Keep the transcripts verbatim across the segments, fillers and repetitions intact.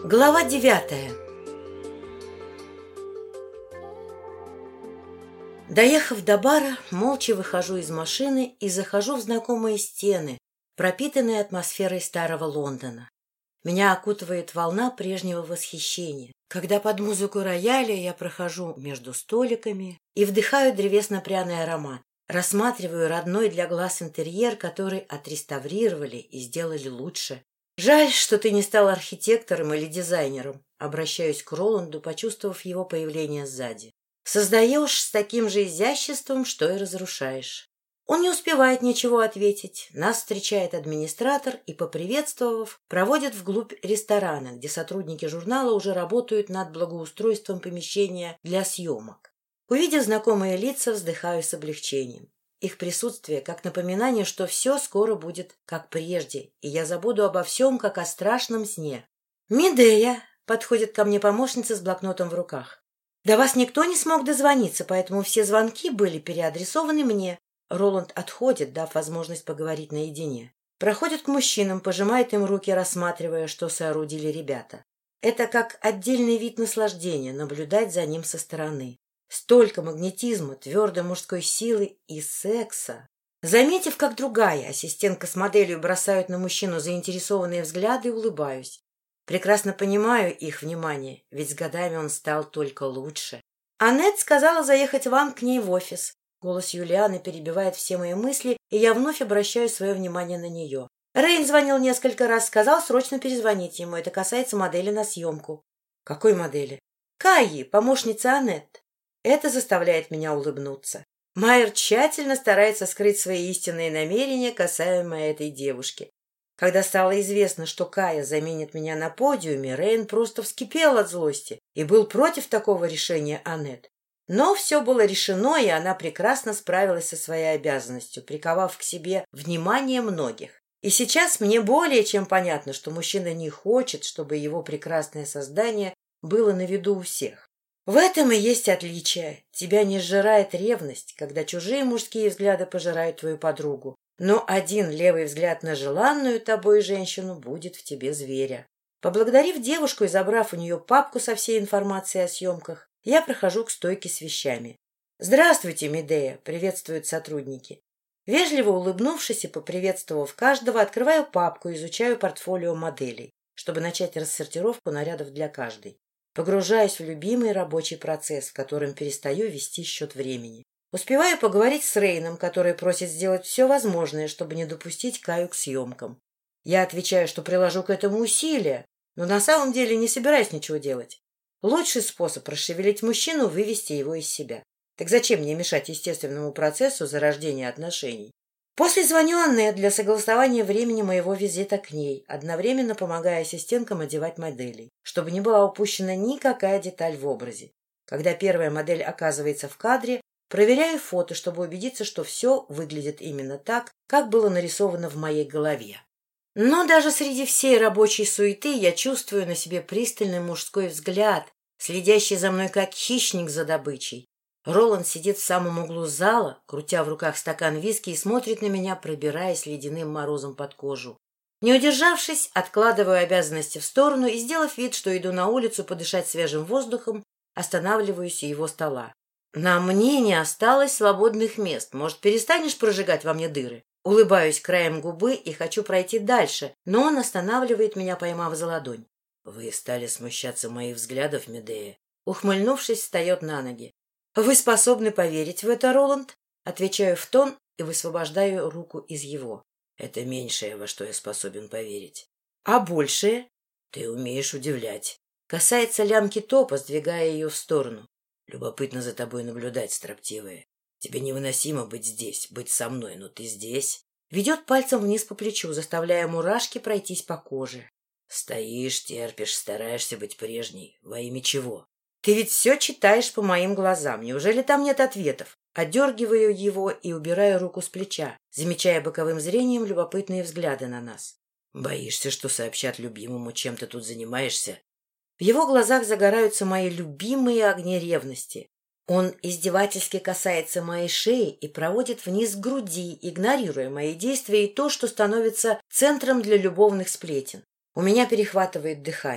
Глава девятая. Доехав до бара, молча выхожу из машины и захожу в знакомые стены, пропитанные атмосферой старого Лондона. Меня окутывает волна прежнего восхищения, когда под музыку рояля я прохожу между столиками и вдыхаю древесно-пряный аромат, рассматриваю родной для глаз интерьер, который отреставрировали и сделали лучше. «Жаль, что ты не стал архитектором или дизайнером», — обращаюсь к Роланду, почувствовав его появление сзади. «Создаешь с таким же изяществом, что и разрушаешь». Он не успевает ничего ответить. Нас встречает администратор и, поприветствовав, проводит вглубь ресторана, где сотрудники журнала уже работают над благоустройством помещения для съемок. Увидев знакомые лица, вздыхаю с облегчением. Их присутствие как напоминание, что все скоро будет как прежде, и я забуду обо всем, как о страшном сне. «Медея!» — подходит ко мне помощница с блокнотом в руках. «До вас никто не смог дозвониться, поэтому все звонки были переадресованы мне». Роланд отходит, дав возможность поговорить наедине. Проходит к мужчинам, пожимает им руки, рассматривая, что соорудили ребята. Это как отдельный вид наслаждения — наблюдать за ним со стороны. Столько магнетизма, твердой мужской силы и секса. Заметив, как другая ассистентка с моделью бросают на мужчину заинтересованные взгляды, улыбаюсь. Прекрасно понимаю их внимание, ведь с годами он стал только лучше. «Аннет сказала заехать вам к ней в офис». Голос Юлианы перебивает все мои мысли, и я вновь обращаю свое внимание на нее. Рейн звонил несколько раз, сказал срочно перезвонить ему. Это касается модели на съемку. «Какой модели?» «Кайи, помощница Аннет». Это заставляет меня улыбнуться. Майер тщательно старается скрыть свои истинные намерения касаемо этой девушки. Когда стало известно, что Кая заменит меня на подиуме, Рейн просто вскипел от злости и был против такого решения Аннет. Но все было решено, и она прекрасно справилась со своей обязанностью, приковав к себе внимание многих. И сейчас мне более чем понятно, что мужчина не хочет, чтобы его прекрасное создание было на виду у всех. В этом и есть отличие. Тебя не сжирает ревность, когда чужие мужские взгляды пожирают твою подругу. Но один левый взгляд на желанную тобой женщину будет в тебе зверя. Поблагодарив девушку и забрав у нее папку со всей информацией о съемках, я прохожу к стойке с вещами. «Здравствуйте, Медея!» — приветствуют сотрудники. Вежливо улыбнувшись и поприветствовав каждого, открываю папку и изучаю портфолио моделей, чтобы начать рассортировку нарядов для каждой. Погружаюсь в любимый рабочий процесс, в котором перестаю вести счет времени. Успеваю поговорить с Рейном, который просит сделать все возможное, чтобы не допустить Каю к съемкам. Я отвечаю, что приложу к этому усилия, но на самом деле не собираюсь ничего делать. Лучший способ расшевелить мужчину — вывести его из себя. Так зачем мне мешать естественному процессу зарождения отношений? После звоню Аннет для согласования времени моего визита к ней, одновременно помогая ассистенткам одевать моделей, чтобы не была упущена никакая деталь в образе. Когда первая модель оказывается в кадре, проверяю фото, чтобы убедиться, что все выглядит именно так, как было нарисовано в моей голове. Но даже среди всей рабочей суеты я чувствую на себе пристальный мужской взгляд, следящий за мной как хищник за добычей. Роланд сидит в самом углу зала, крутя в руках стакан виски, и смотрит на меня, пробираясь ледяным морозом под кожу. Не удержавшись, откладываю обязанности в сторону и, сделав вид, что иду на улицу подышать свежим воздухом, останавливаюсь у его стола. «На мне не осталось свободных мест. Может, перестанешь прожигать во мне дыры?» Улыбаюсь краем губы и хочу пройти дальше, но он останавливает меня, поймав за ладонь. «Вы стали смущаться моих взглядов, Медея?» Ухмыльнувшись, встает на ноги. «Вы способны поверить в это, Роланд?» Отвечаю в тон и высвобождаю руку из его. «Это меньшее, во что я способен поверить». «А большее?» «Ты умеешь удивлять». Касается лямки топа, сдвигая ее в сторону. «Любопытно за тобой наблюдать, строптивая. Тебе невыносимо быть здесь, быть со мной, но ты здесь». Ведет пальцем вниз по плечу, заставляя мурашки пройтись по коже. «Стоишь, терпишь, стараешься быть прежней. Во имя чего?» «Ты ведь все читаешь по моим глазам. Неужели там нет ответов?» Отдергиваю его и убираю руку с плеча, замечая боковым зрением любопытные взгляды на нас. «Боишься, что сообщат любимому, чем ты тут занимаешься?» В его глазах загораются мои любимые огни ревности. Он издевательски касается моей шеи и проводит вниз к груди, игнорируя мои действия и то, что становится центром для любовных сплетен. У меня перехватывает дыхание.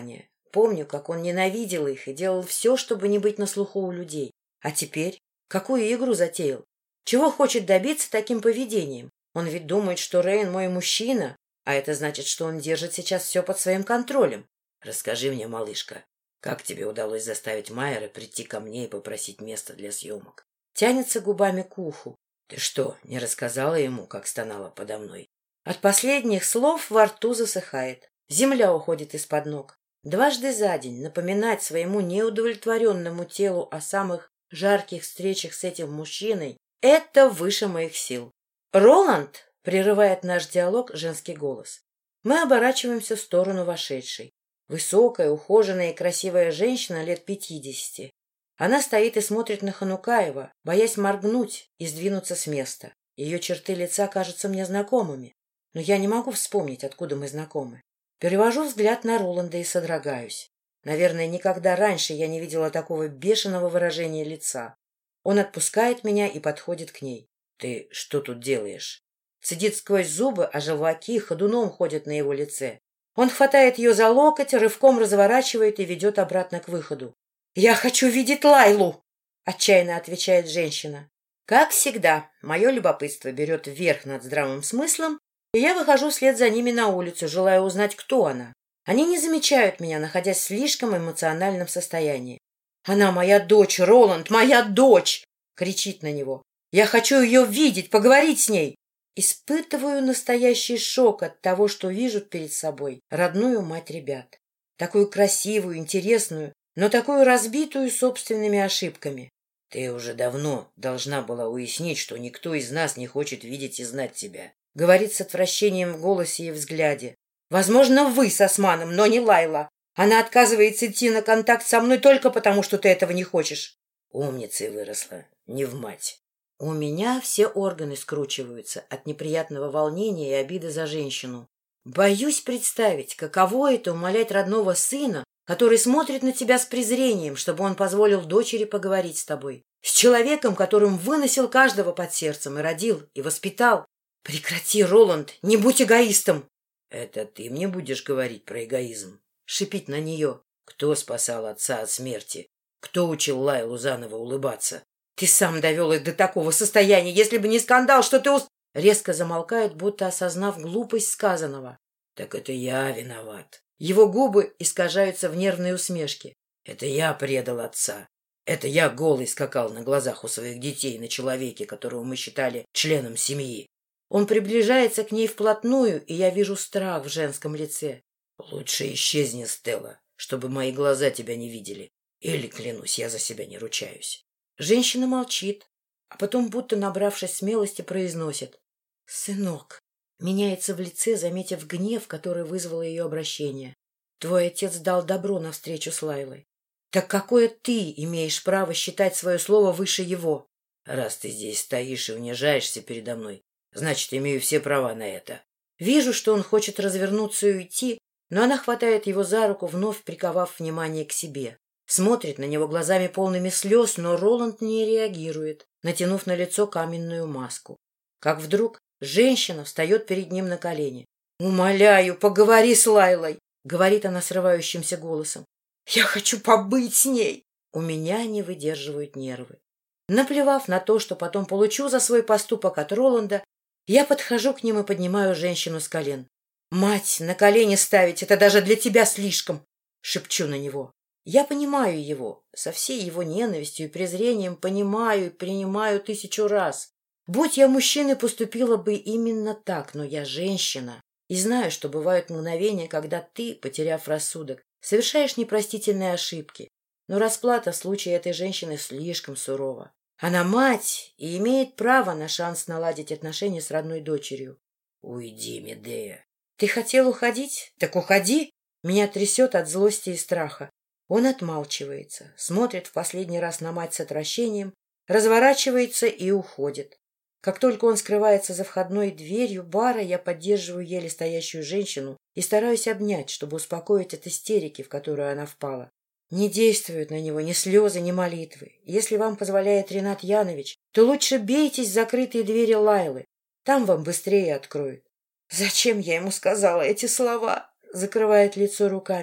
Помню, как он ненавидел их и делал все, чтобы не быть на слуху у людей. А теперь? Какую игру затеял? Чего хочет добиться таким поведением? Он ведь думает, что Рейн мой мужчина, а это значит, что он держит сейчас все под своим контролем. Расскажи мне, малышка, как тебе удалось заставить Майера прийти ко мне и попросить место для съемок? Тянется губами к уху. Ты что, не рассказала ему, как стонала подо мной? От последних слов во рту засыхает. Земля уходит из-под ног. Дважды за день напоминать своему неудовлетворенному телу о самых жарких встречах с этим мужчиной — это выше моих сил. «Роланд!» — прерывает наш диалог женский голос. Мы оборачиваемся в сторону вошедшей. Высокая, ухоженная и красивая женщина лет пятидесяти. Она стоит и смотрит на Ханукаева, боясь моргнуть и сдвинуться с места. Ее черты лица кажутся мне знакомыми, но я не могу вспомнить, откуда мы знакомы. Перевожу взгляд на Роланда и содрогаюсь. Наверное, никогда раньше я не видела такого бешеного выражения лица. Он отпускает меня и подходит к ней. «Ты что тут делаешь?» Цедит сквозь зубы, а желваки ходуном ходят на его лице. Он хватает ее за локоть, рывком разворачивает и ведет обратно к выходу. «Я хочу видеть Лайлу!» — отчаянно отвечает женщина. Как всегда, мое любопытство берет верх над здравым смыслом, и я выхожу вслед за ними на улицу, желая узнать, кто она. Они не замечают меня, находясь в слишком эмоциональном состоянии. «Она моя дочь, Роланд, моя дочь!» — кричит на него. «Я хочу ее видеть, поговорить с ней!» Испытываю настоящий шок от того, что вижу перед собой родную мать ребят. Такую красивую, интересную, но такую разбитую собственными ошибками. «Ты уже давно должна была уяснить, что никто из нас не хочет видеть и знать тебя», — говорит с отвращением в голосе и взгляде. «Возможно, вы с Османом, но не Лайла. Она отказывается идти на контакт со мной только потому, что ты этого не хочешь». «Умницей выросла, не в мать». У меня все органы скручиваются от неприятного волнения и обиды за женщину. Боюсь представить, каково это умолять родного сына, который смотрит на тебя с презрением, чтобы он позволил дочери поговорить с тобой. С человеком, которым выносил каждого под сердцем и родил, и воспитал. Прекрати, Роланд, не будь эгоистом. Это ты мне будешь говорить про эгоизм? Шипить на нее. Кто спасал отца от смерти? Кто учил Лайлу заново улыбаться? Ты сам довел их до такого состояния, если бы не скандал, что ты ус... Резко замолкает, будто осознав глупость сказанного. Так это я виноват. Его губы искажаются в нервной усмешке. Это я предал отца. Это я голый скакал на глазах у своих детей на человеке, которого мы считали членом семьи. Он приближается к ней вплотную, и я вижу страх в женском лице. Лучше исчезни, Стелла, чтобы мои глаза тебя не видели. Или, клянусь, я за себя не ручаюсь. Женщина молчит, а потом, будто набравшись смелости, произносит. «Сынок». Меняется в лице, заметив гнев, который вызвало ее обращение. «Твой отец дал добро на встречу с Лайлой. Так какое ты имеешь право считать свое слово выше его?» «Раз ты здесь стоишь и унижаешься передо мной, значит, имею все права на это». Вижу, что он хочет развернуться и уйти, но она хватает его за руку, вновь приковав внимание к себе. Смотрит на него глазами полными слез, но Роланд не реагирует, натянув на лицо каменную маску. Как вдруг женщина встает перед ним на колени. «Умоляю, поговори с Лайлой!» — говорит она срывающимся голосом. «Я хочу побыть с ней!» У меня не выдерживают нервы. Наплевав на то, что потом получу за свой поступок от Роланда, я подхожу к ним и поднимаю женщину с колен. «Мать, на колени ставить — это даже для тебя слишком!» — шепчу на него. Я понимаю его, со всей его ненавистью и презрением понимаю и принимаю тысячу раз. Будь я мужчиной, поступила бы именно так, но я женщина. И знаю, что бывают мгновения, когда ты, потеряв рассудок, совершаешь непростительные ошибки. Но расплата в случае этой женщины слишком сурова. Она мать и имеет право на шанс наладить отношения с родной дочерью. Уйди, Медея. Ты хотел уходить? Так уходи. Меня трясет от злости и страха. Он отмалчивается, смотрит в последний раз на мать с отвращением, разворачивается и уходит. Как только он скрывается за входной дверью бара, я поддерживаю еле стоящую женщину и стараюсь обнять, чтобы успокоить от истерики, в которую она впала. Не действуют на него ни слезы, ни молитвы. Если вам позволяет Ренат Янович, то лучше бейтесь в закрытые двери Лайлы. Там вам быстрее откроют. «Зачем я ему сказала эти слова?» — закрывает лицо руками.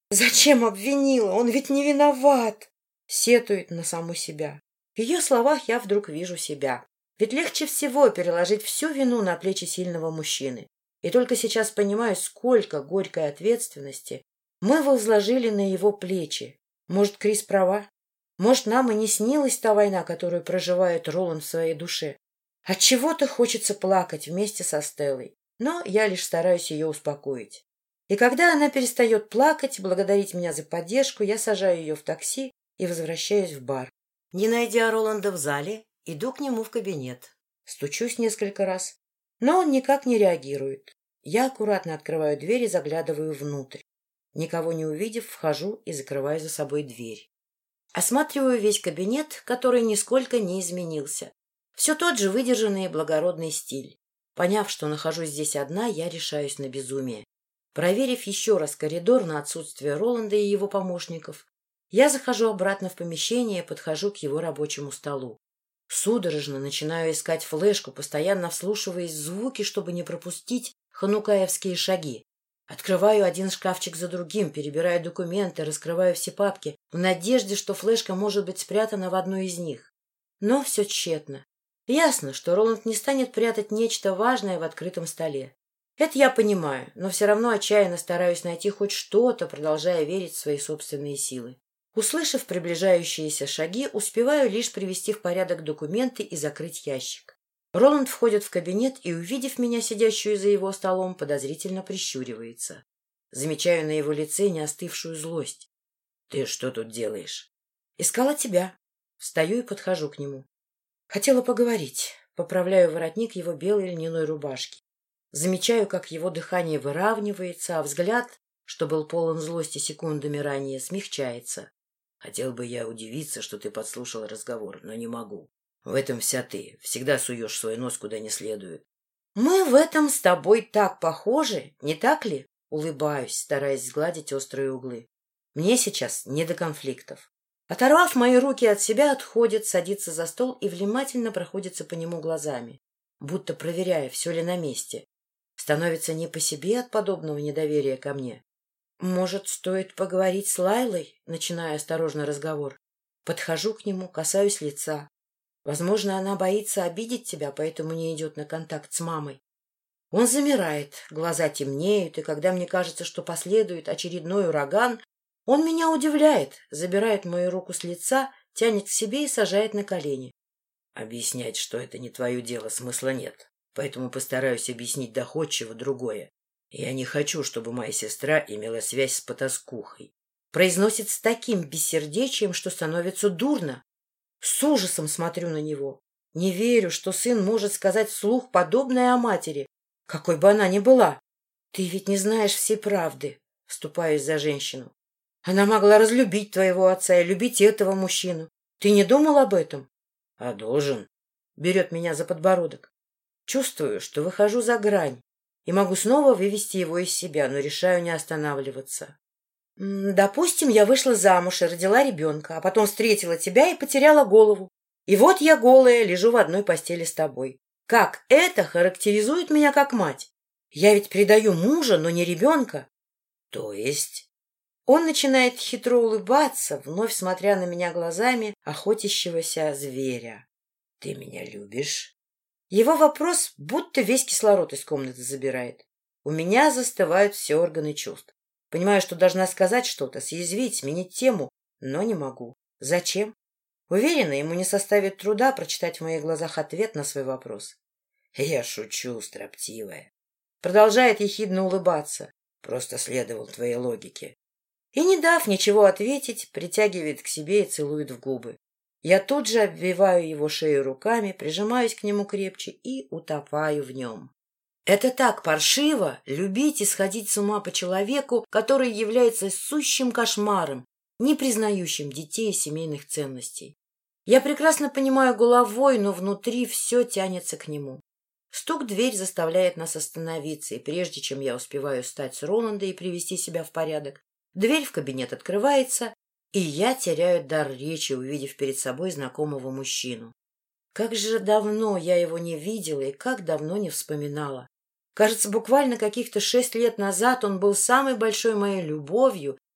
Зачем обвинила? Он ведь не виноват. Сетует на саму себя. В ее словах я вдруг вижу себя. Ведь легче всего переложить всю вину на плечи сильного мужчины. И только сейчас понимаю, сколько горькой ответственности мы возложили на его плечи. Может, Крис права? Может, нам и не снилась та война, которую проживает Роланд в своей душе? Отчего-то хочется плакать вместе со Стеллой, но я лишь стараюсь ее успокоить. И когда она перестает плакать, благодарить меня за поддержку, я сажаю ее в такси и возвращаюсь в бар. Не найдя Роланда в зале, иду к нему в кабинет. Стучусь несколько раз, но он никак не реагирует. Я аккуратно открываю дверь и заглядываю внутрь. Никого не увидев, вхожу и закрываю за собой дверь. Осматриваю весь кабинет, который нисколько не изменился. Все тот же выдержанный и благородный стиль. Поняв, что нахожусь здесь одна, я решаюсь на безумие. Проверив еще раз коридор на отсутствие Роланда и его помощников, я захожу обратно в помещение и подхожу к его рабочему столу. Судорожно начинаю искать флешку, постоянно вслушиваясь в звуки, чтобы не пропустить ханукаевские шаги. Открываю один шкафчик за другим, перебираю документы, раскрываю все папки, в надежде, что флешка может быть спрятана в одной из них. Но все тщетно. Ясно, что Роланд не станет прятать нечто важное в открытом столе. Это я понимаю, но все равно отчаянно стараюсь найти хоть что-то, продолжая верить в свои собственные силы. Услышав приближающиеся шаги, успеваю лишь привести в порядок документы и закрыть ящик. Роланд входит в кабинет и, увидев меня, сидящую за его столом, подозрительно прищуривается. Замечаю на его лице неостывшую злость. — Ты что тут делаешь? — Искала тебя. Встаю и подхожу к нему. Хотела поговорить. Поправляю воротник его белой льняной рубашки. Замечаю, как его дыхание выравнивается, а взгляд, что был полон злости секундами ранее, смягчается. Хотел бы я удивиться, что ты подслушал разговор, но не могу. В этом вся ты. Всегда суешь свой нос куда не следует. Мы в этом с тобой так похожи, не так ли? Улыбаюсь, стараясь сгладить острые углы. Мне сейчас не до конфликтов. Оторвав мои руки от себя, отходит, садится за стол и внимательно проходится по нему глазами, будто проверяя, все ли на месте. Становится не по себе от подобного недоверия ко мне. Может, стоит поговорить с Лайлой? Начинаю осторожно разговор. Подхожу к нему, касаюсь лица. Возможно, она боится обидеть тебя, поэтому не идет на контакт с мамой. Он замирает, глаза темнеют, и когда мне кажется, что последует очередной ураган, он меня удивляет, забирает мою руку с лица, тянет к себе и сажает на колени. Объяснять, что это не твое дело, смысла нет, поэтому постараюсь объяснить доходчиво другое. Я не хочу, чтобы моя сестра имела связь с потаскухой. Произносит с таким бессердечием, что становится дурно. С ужасом смотрю на него. Не верю, что сын может сказать вслух подобное о матери, какой бы она ни была. Ты ведь не знаешь всей правды, вступаюсь за женщину. Она могла разлюбить твоего отца и любить этого мужчину. Ты не думал об этом? А должен. Берет меня за подбородок. Чувствую, что выхожу за грань и могу снова вывести его из себя, но решаю не останавливаться. Допустим, я вышла замуж и родила ребенка, а потом встретила тебя и потеряла голову. И вот я голая, лежу в одной постели с тобой. Как это характеризует меня как мать? Я ведь предаю мужа, но не ребенка. То есть... Он начинает хитро улыбаться, вновь смотря на меня глазами охотящегося зверя. — Ты меня любишь? Его вопрос будто весь кислород из комнаты забирает. У меня застывают все органы чувств. Понимаю, что должна сказать что-то, съязвить, сменить тему, но не могу. Зачем? Уверена, ему не составит труда прочитать в моих глазах ответ на свой вопрос. — Я шучу, строптивая. Продолжает ехидно улыбаться. Просто следовал твоей логике. И, не дав ничего ответить, притягивает к себе и целует в губы. Я тут же обвиваю его шею руками, прижимаюсь к нему крепче и утопаю в нем. Это так паршиво — любить и сходить с ума по человеку, который является сущим кошмаром, не признающим детей и семейных ценностей. Я прекрасно понимаю головой, но внутри все тянется к нему. Стук в дверь заставляет нас остановиться, и прежде чем я успеваю встать с Роланда и привести себя в порядок, дверь в кабинет открывается, и я теряю дар речи, увидев перед собой знакомого мужчину. Как же давно я его не видела и как давно не вспоминала. Кажется, буквально каких-то шесть лет назад он был самой большой моей любовью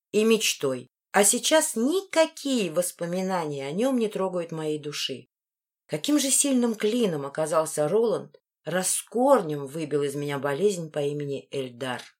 и мечтой. А сейчас никакие воспоминания о нем не трогают моей души. Каким же сильным клином оказался Роланд, раз с корнем выбил из меня болезнь по имени Эльдар.